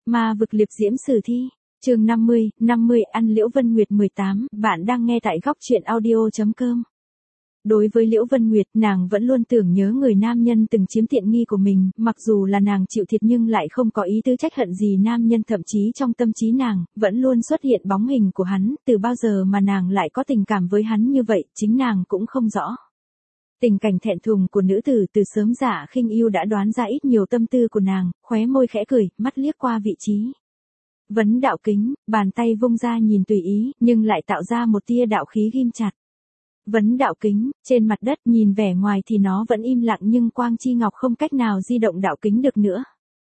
Ma vực liệp diễm sử thi. Chương 50 ăn Liễu Vân Nguyệt 18, bạn đang nghe tại góc truyện audio.com. Đối với Liễu Vân Nguyệt, nàng vẫn luôn tưởng nhớ người nam nhân từng chiếm tiện nghi của mình, mặc dù là nàng chịu thiệt nhưng lại không có ý tứ trách hận gì nam nhân, thậm chí trong tâm trí nàng, vẫn luôn xuất hiện bóng hình của hắn, từ bao giờ mà nàng lại có tình cảm với hắn như vậy, chính nàng cũng không rõ. Tình cảnh thẹn thùng của nữ tử từ sớm Dạ Khinh Yêu đã đoán ra ít nhiều tâm tư của nàng, khóe môi khẽ cười, mắt liếc qua vị trí vấn đạo kính, bàn tay vung ra nhìn tùy ý, nhưng lại tạo ra một tia đạo khí ghim chặt. Vấn đạo kính, trên mặt đất nhìn vẻ ngoài thì nó vẫn im lặng nhưng quang chi ngọc không cách nào di động đạo kính được nữa.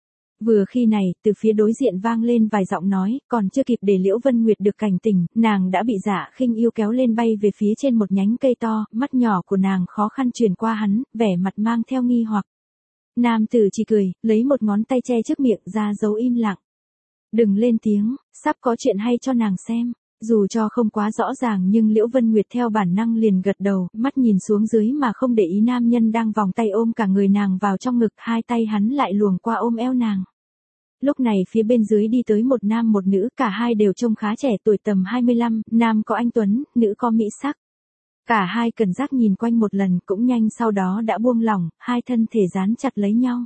Vừa khi này, từ phía đối diện vang lên vài giọng nói, còn chưa kịp để Liễu Vân Nguyệt được cảnh tỉnh, nàng đã bị Dạ Khinh Yêu kéo lên bay về phía trên một nhánh cây to, mắt nhỏ của nàng khó khăn truyền qua hắn, vẻ mặt mang theo nghi hoặc. Nam tử chỉ cười, lấy một ngón tay che trước miệng ra dấu im lặng. Đừng lên tiếng, sắp có chuyện hay cho nàng xem. Dù cho không quá rõ ràng nhưng Liễu Vân Nguyệt theo bản năng liền gật đầu, mắt nhìn xuống dưới mà không để ý nam nhân đang vòng tay ôm cả người nàng vào trong ngực, hai tay hắn lại luồn qua ôm eo nàng. Lúc này phía bên dưới đi tới một nam một nữ, cả hai đều trông khá trẻ, tuổi tầm 25, nam có anh tuấn, nữ có mỹ sắc. Cả hai cẩn giác nhìn quanh một lần cũng nhanh sau đó đã buông lỏng, hai thân thể dán chặt lấy nhau.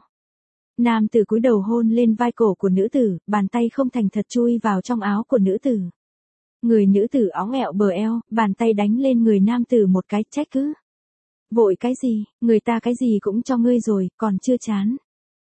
Nam tử cúi đầu hôn lên vai cổ của nữ tử, bàn tay không thành thật chui vào trong áo của nữ tử. Người nữ tử óng ẹo bờ eo, bàn tay đánh lên người nam tử một cái, trách cứ. Vội cái gì, người ta cái gì cũng cho ngươi rồi, còn chưa chán.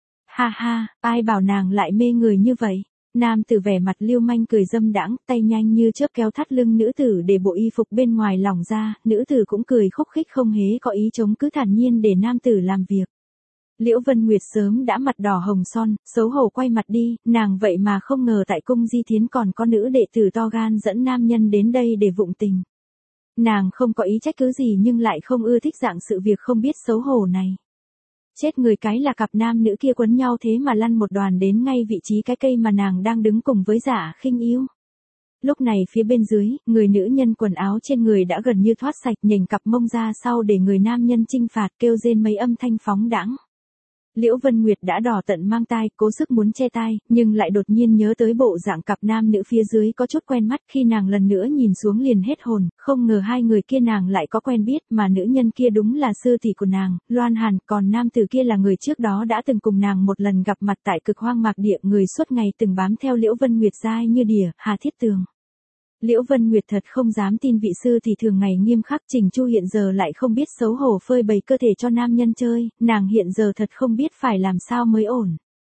Ha ha, ai bảo nàng lại mê người như vậy. Nam tử vẻ mặt lưu manh cười dâm đãng, tay nhanh như chớp kéo thắt lưng nữ tử để bộ y phục bên ngoài lỏng ra, nữ tử cũng cười khúc khích không hề có ý chống, cứ thản nhiên để nam tử làm việc. Liễu Vân Nguyệt sớm đã mặt đỏ hồng son, xấu hổ quay mặt đi, nàng vậy mà không ngờ tại cung Di Thiến còn có nữ đệ tử to gan dẫn nam nhân đến đây để vụng tình. Nàng không có ý trách cứ gì nhưng lại không ưa thích dạng sự việc không biết xấu hổ này. Chết người cái là cặp nam nữ kia quấn nhau thế mà lăn một đoàn đến ngay vị trí cái cây mà nàng đang đứng cùng với Dạ Khinh Yêu. Lúc này phía bên dưới, người nữ nhân quần áo trên người đã gần như thoát sạch, nhỉnh cặp mông ra sau để người nam nhân chinh phạt, kêu rên mấy âm thanh phóng đãng. Liễu Vân Nguyệt đã đỏ tận mang tai, cố sức muốn che tai, nhưng lại đột nhiên nhớ tới bộ dạng cặp nam nữ phía dưới có chút quen mắt, khi nàng lần nữa nhìn xuống liền hết hồn, không ngờ hai người kia nàng lại có quen biết, mà nữ nhân kia đúng là sư tỷ của nàng, Loan Hàn, còn nam tử kia là người trước đó đã từng cùng nàng một lần gặp mặt tại Cực Hoang Mạc Địa, người suốt ngày từng bám theo Liễu Vân Nguyệt dai như đỉa, Hà Thiết Tường. Liễu Vân Nguyệt thật không dám tin vị sư thì thường ngày nghiêm khắc Trình Chu hiện giờ lại không biết xấu hổ phơi bày cơ thể cho nam nhân chơi, nàng hiện giờ thật không biết phải làm sao mới ổn.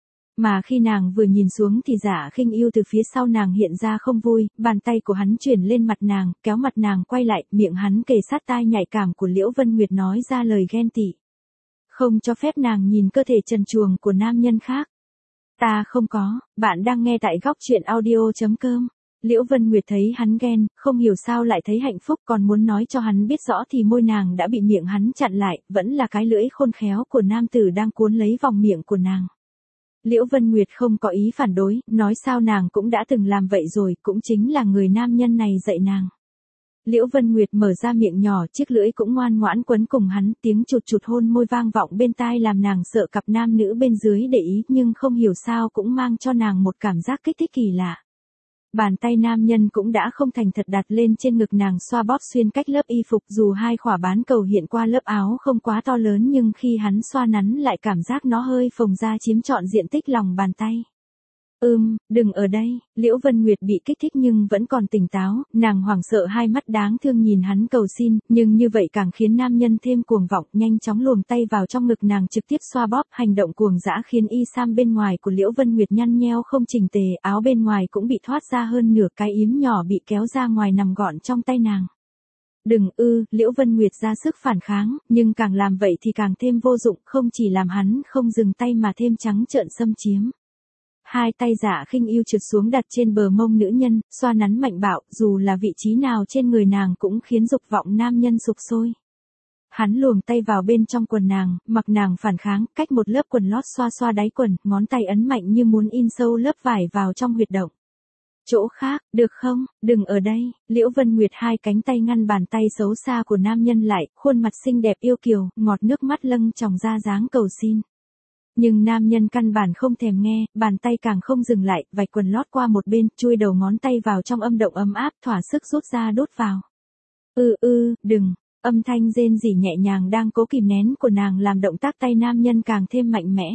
Mà khi nàng vừa nhìn xuống thì Dạ Khinh Yêu từ phía sau nàng hiện ra không vui, bàn tay của hắn chuyển lên mặt nàng, kéo mặt nàng quay lại, miệng hắn kề sát tai nhạy cảm của Liễu Vân Nguyệt nói ra lời ghen tị. Không cho phép nàng nhìn cơ thể trần truồng của nam nhân khác. Ta không có, bạn đang nghe tại góc truyện audio.com. Liễu Vân Nguyệt thấy hắn ghen, không hiểu sao lại thấy hạnh phúc, còn muốn nói cho hắn biết rõ thì môi nàng đã bị miệng hắn chặn lại, vẫn là cái lưỡi khôn khéo của nam tử đang cuốn lấy vòng miệng của nàng. Liễu Vân Nguyệt không có ý phản đối, nói sao nàng cũng đã từng làm vậy rồi, cũng chính là người nam nhân này dạy nàng. Liễu Vân Nguyệt mở ra miệng nhỏ, chiếc lưỡi cũng ngoan ngoãn quấn cùng hắn, tiếng chụt chụt hôn môi vang vọng bên tai làm nàng sợ cặp nam nữ bên dưới để ý, nhưng không hiểu sao cũng mang cho nàng một cảm giác kích thích kỳ lạ. Bàn tay nam nhân cũng đã không thành thật đặt lên trên ngực nàng, xoa bóp xuyên cách lớp y phục, dù hai khỏa bán cầu hiện qua lớp áo không quá to lớn nhưng khi hắn xoa nắn lại cảm giác nó hơi phồng ra chiếm trọn diện tích lòng bàn tay. Đừng ở đây. Liễu Vân Nguyệt bị kích thích nhưng vẫn còn tỉnh táo, nàng hoảng sợ hai mắt đáng thương nhìn hắn cầu xin, nhưng như vậy càng khiến nam nhân thêm cuồng vọng, nhanh chóng luồn tay vào trong ngực nàng trực tiếp xoa bóp, hành động cuồng dã khiến y sam bên ngoài của Liễu Vân Nguyệt nhăn nheo không chỉnh tề, áo bên ngoài cũng bị thoát ra hơn nửa, cái yếm nhỏ bị kéo ra ngoài nằm gọn trong tay nàng. Đừng Liễu Vân Nguyệt ra sức phản kháng, nhưng càng làm vậy thì càng thêm vô dụng, không chỉ làm hắn không dừng tay mà thêm trắng trợn xâm chiếm. Hai tay Dạ Khinh Yêu trượt xuống đặt trên bờ mông nữ nhân, xoa nắn mạnh bạo, dù là vị trí nào trên người nàng cũng khiến dục vọng nam nhân sục sôi. Hắn luồn tay vào bên trong quần nàng, mặc nàng phản kháng, cách một lớp quần lót xoa xoa đáy quần, ngón tay ấn mạnh như muốn in sâu lớp vải vào trong huyệt động. Chỗ khác, được không, đừng ở đây. Liễu Vân Nguyệt hai cánh tay ngăn bàn tay xấu xa của nam nhân lại, khuôn mặt xinh đẹp yêu kiều, ngọt nước mắt lâng tròng ra dáng cầu xin. Nhưng nam nhân căn bản không thèm nghe, bàn tay càng không dừng lại, vạch quần lót qua một bên, chui đầu ngón tay vào trong âm động ấm áp, thỏa sức rút ra đút vào. Đừng. Âm thanh rên rỉ nhẹ nhàng đang cố kìm nén của nàng làm động tác tay nam nhân càng thêm mạnh mẽ.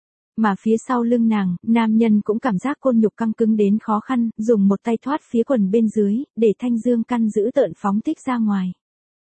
Mà phía sau lưng nàng, nam nhân cũng cảm giác côn nhục căng cứng đến khó khăn, dùng một tay thoát phía quần bên dưới, để thanh dương căn giữ tợn phóng thích ra ngoài.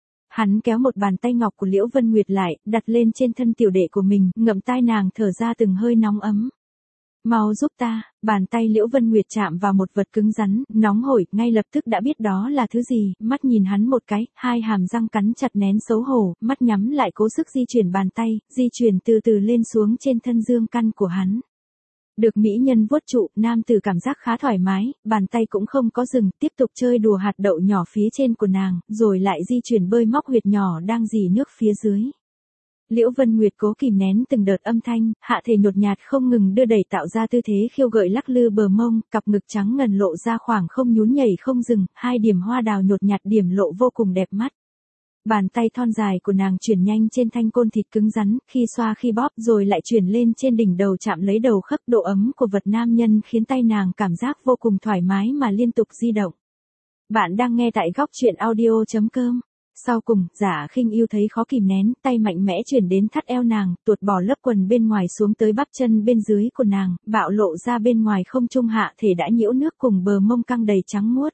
Hắn kéo một bàn tay ngọc của Liễu Vân Nguyệt lại, đặt lên trên thân tiểu đệ của mình, ngậm tai nàng thở ra từng hơi nóng ấm. Mau giúp ta, bàn tay Liễu Vân Nguyệt chạm vào một vật cứng rắn, nóng hổi, ngay lập tức đã biết đó là thứ gì, mắt nhìn hắn một cái, hai hàm răng cắn chặt nén xấu hổ, mắt nhắm lại cố sức di chuyển bàn tay, di chuyển từ từ lên xuống trên thân dương căn của hắn. Được mỹ nhân vuốt trụ, nam tử cảm giác khá thoải mái, bàn tay cũng không có dừng, tiếp tục chơi đùa hạt đậu nhỏ phía trên của nàng, rồi lại di chuyển bơi móc huyệt nhỏ đang rỉ nước phía dưới. Liễu Vân Nguyệt cố kìm nén từng đợt âm thanh, hạ thể nhột nhạt không ngừng đưa đẩy tạo ra tư thế khiêu gợi lắc lư bờ mông, cặp ngực trắng ngần lộ ra khoảng không nhún nhảy không dừng, hai điểm hoa đào nhột nhạt điểm lộ vô cùng đẹp mắt. Bàn tay thon dài của nàng chuyển nhanh trên thanh côn thịt cứng rắn, khi xoa khi bóp rồi lại chuyển lên trên đỉnh đầu chạm lấy đầu khớp, độ ấm của vật nam nhân khiến tay nàng cảm giác vô cùng thoải mái mà liên tục di động. Bạn đang nghe tại góc truyện audio.com. Sau cùng, Giả Khinh Yêu thấy khó kìm nén, tay mạnh mẽ chuyển đến thắt eo nàng, tuột bỏ lớp quần bên ngoài xuống tới bắp chân bên dưới của nàng, bạo lộ ra bên ngoài không trung hạ thể đã nhiễu nước cùng bờ mông căng đầy trắng muốt.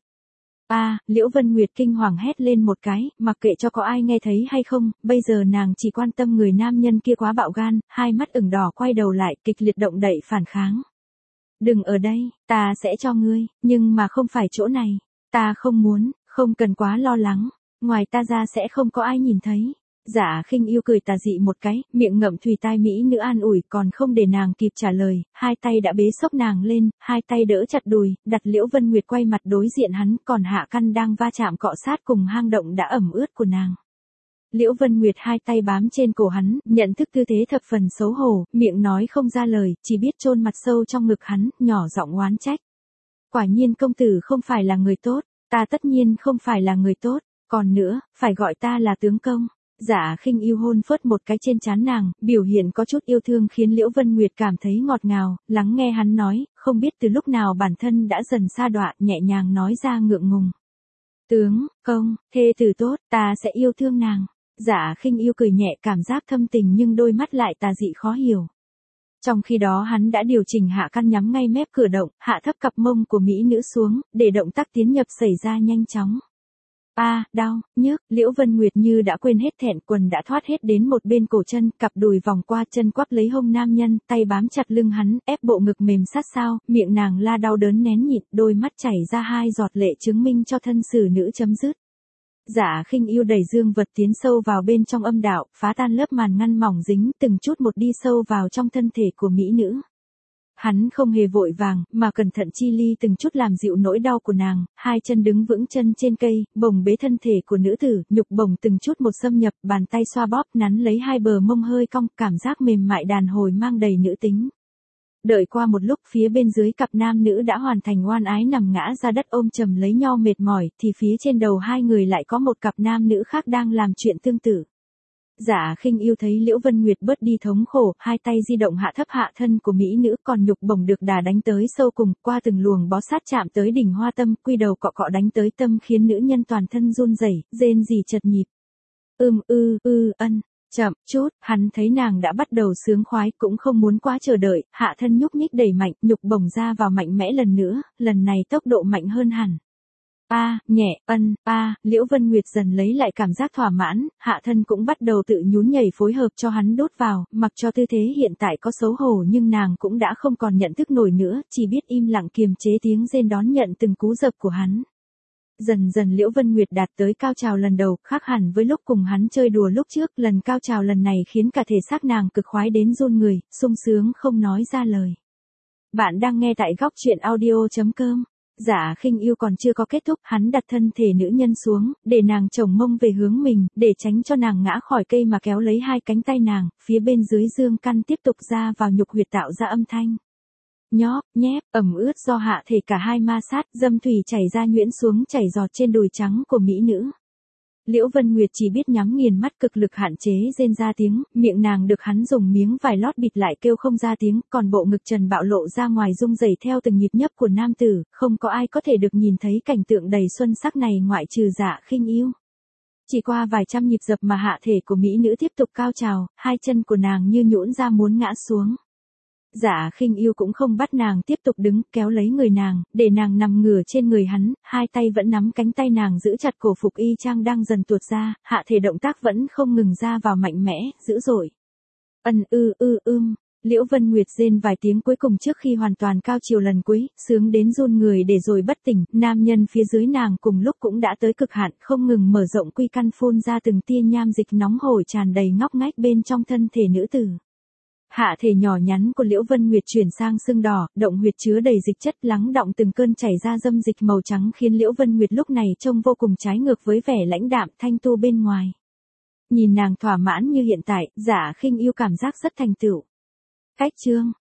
Liễu Vân Nguyệt kinh hoàng hét lên một cái, mặc kệ cho có ai nghe thấy hay không, bây giờ nàng chỉ quan tâm người nam nhân kia quá bạo gan, hai mắt ửng đỏ quay đầu lại, kịch liệt động đậy phản kháng. Đừng ở đây, ta sẽ cho ngươi, nhưng mà không phải chỗ này, ta không muốn, không cần quá lo lắng, ngoài ta ra sẽ không có ai nhìn thấy. Giả Khinh Yêu cười tà dị một cái, miệng ngậm thùy tai mỹ nữ an ủi, còn không để nàng kịp trả lời, hai tay đã bế xốc nàng lên, hai tay đỡ chặt đùi, đặt Liễu Vân Nguyệt quay mặt đối diện hắn, còn hạ căn đang va chạm cọ sát cùng hang động đã ẩm ướt của nàng. Liễu Vân Nguyệt hai tay bám trên cổ hắn, nhận thức tư thế thập phần xấu hổ, miệng nói không ra lời, chỉ biết chôn mặt sâu trong ngực hắn, nhỏ giọng oán trách. Quả nhiên công tử không phải là người tốt, ta tất nhiên không phải là người tốt, còn nữa, phải gọi ta là tướng công. Giả Khinh Yêu hôn phớt một cái trên trán nàng, biểu hiện có chút yêu thương khiến Liễu Vân Nguyệt cảm thấy ngọt ngào, lắng nghe hắn nói, không biết từ lúc nào bản thân đã dần sa đọa, nhẹ nhàng nói ra ngượng ngùng. Tướng, công, thê tử tốt, ta sẽ yêu thương nàng. Giả Khinh Yêu cười nhẹ cảm giác thâm tình nhưng đôi mắt lại tà dị khó hiểu. Trong khi đó hắn đã điều chỉnh hạ căn nhắm ngay mép cửa động, hạ thấp cặp mông của mỹ nữ xuống, để động tác tiến nhập xảy ra nhanh chóng. Đau, nhức, Liễu Vân Nguyệt như đã quên hết thẹn, quần đã thoát hết đến một bên cổ chân, cặp đùi vòng qua chân quắp lấy hông nam nhân, tay bám chặt lưng hắn, ép bộ ngực mềm sát sao, miệng nàng la đau đớn nén nhịn, đôi mắt chảy ra hai giọt lệ chứng minh cho thân xử nữ chấm dứt. Giả Khinh Yêu đẩy dương vật tiến sâu vào bên trong âm đạo, phá tan lớp màn ngăn mỏng dính, từng chút một đi sâu vào trong thân thể của mỹ nữ. Hắn không hề vội vàng, mà cẩn thận chi ly từng chút làm dịu nỗi đau của nàng, hai chân đứng vững chân trên cây, bồng bế thân thể của nữ tử, nhục bồng từng chút một xâm nhập, bàn tay xoa bóp nắn lấy hai bờ mông hơi cong, cảm giác mềm mại đàn hồi mang đầy nữ tính. Đợi qua một lúc phía bên dưới cặp nam nữ đã hoàn thành oan ái nằm ngã ra đất ôm chầm lấy nhau mệt mỏi, thì phía trên đầu hai người lại có một cặp nam nữ khác đang làm chuyện tương tự. Giả Khinh Yêu thấy Liễu Vân Nguyệt bớt đi thống khổ, hai tay di động hạ thấp hạ thân của mỹ nữ, còn nhục bổng được đà đánh tới sâu cùng, qua từng luồng bó sát chạm tới đỉnh hoa tâm, quy đầu cọ cọ đánh tới tâm khiến nữ nhân toàn thân run rẩy, rên rỉ chật nhịp. Chậm chút, hắn thấy nàng đã bắt đầu sướng khoái, cũng không muốn quá chờ đợi, hạ thân nhúc nhích đẩy mạnh, nhục bổng ra vào mạnh mẽ lần nữa, lần này tốc độ mạnh hơn hẳn. Liễu Vân Nguyệt dần lấy lại cảm giác thỏa mãn, hạ thân cũng bắt đầu tự nhún nhảy phối hợp cho hắn đốt vào, mặc cho tư thế hiện tại có xấu hổ nhưng nàng cũng đã không còn nhận thức nổi nữa, chỉ biết im lặng kiềm chế tiếng rên đón nhận từng cú dập của hắn. Dần dần Liễu Vân Nguyệt đạt tới cao trào lần đầu, khác hẳn với lúc cùng hắn chơi đùa lúc trước, lần cao trào lần này khiến cả thể xác nàng cực khoái đến run người, sung sướng không nói ra lời. Bạn đang nghe tại góc truyện audio.com. Giả Khinh Yêu còn chưa có kết thúc, hắn đặt thân thể nữ nhân xuống, để nàng chồng mông về hướng mình, để tránh cho nàng ngã khỏi cây mà kéo lấy hai cánh tay nàng, phía bên dưới dương căn tiếp tục ra vào nhục huyệt tạo ra âm thanh. Nhóp, nhép, ẩm ướt do hạ thể cả hai ma sát, dâm thủy chảy ra nhuyễn xuống chảy giọt trên đùi trắng của mỹ nữ. Liễu Vân Nguyệt chỉ biết nhắm nghiền mắt cực lực hạn chế rên ra tiếng, miệng nàng được hắn dùng miếng vải lót bịt lại kêu không ra tiếng, còn bộ ngực trần bạo lộ ra ngoài rung rẩy theo từng nhịp nhấp của nam tử, không có ai có thể được nhìn thấy cảnh tượng đầy xuân sắc này ngoại trừ Dạ Khinh Yêu. Chỉ qua vài trăm nhịp dập mà hạ thể của mỹ nữ tiếp tục cao trào, hai chân của nàng như nhũn ra muốn ngã xuống. Dạ Khinh Yêu cũng không bắt nàng tiếp tục đứng, kéo lấy người nàng, để nàng nằm ngửa trên người hắn, hai tay vẫn nắm cánh tay nàng giữ chặt cổ phục y trang đang dần tuột ra, hạ thể động tác vẫn không ngừng ra vào mạnh mẽ, dữ dội. Liễu Vân Nguyệt rên vài tiếng cuối cùng trước khi hoàn toàn cao chiều lần cuối, sướng đến run người để rồi bất tỉnh, nam nhân phía dưới nàng cùng lúc cũng đã tới cực hạn, không ngừng mở rộng quy căn phun ra từng tia nham dịch nóng hổi tràn đầy ngóc ngách bên trong thân thể nữ tử. Hạ thể nhỏ nhắn của Liễu Vân Nguyệt chuyển sang sưng đỏ, động huyệt chứa đầy dịch chất lắng đọng từng cơn chảy ra dâm dịch màu trắng khiến Liễu Vân Nguyệt lúc này trông vô cùng trái ngược với vẻ lãnh đạm thanh tu bên ngoài. Nhìn nàng thỏa mãn như hiện tại, Dạ Khinh Yêu cảm giác rất thành tựu. Cách chương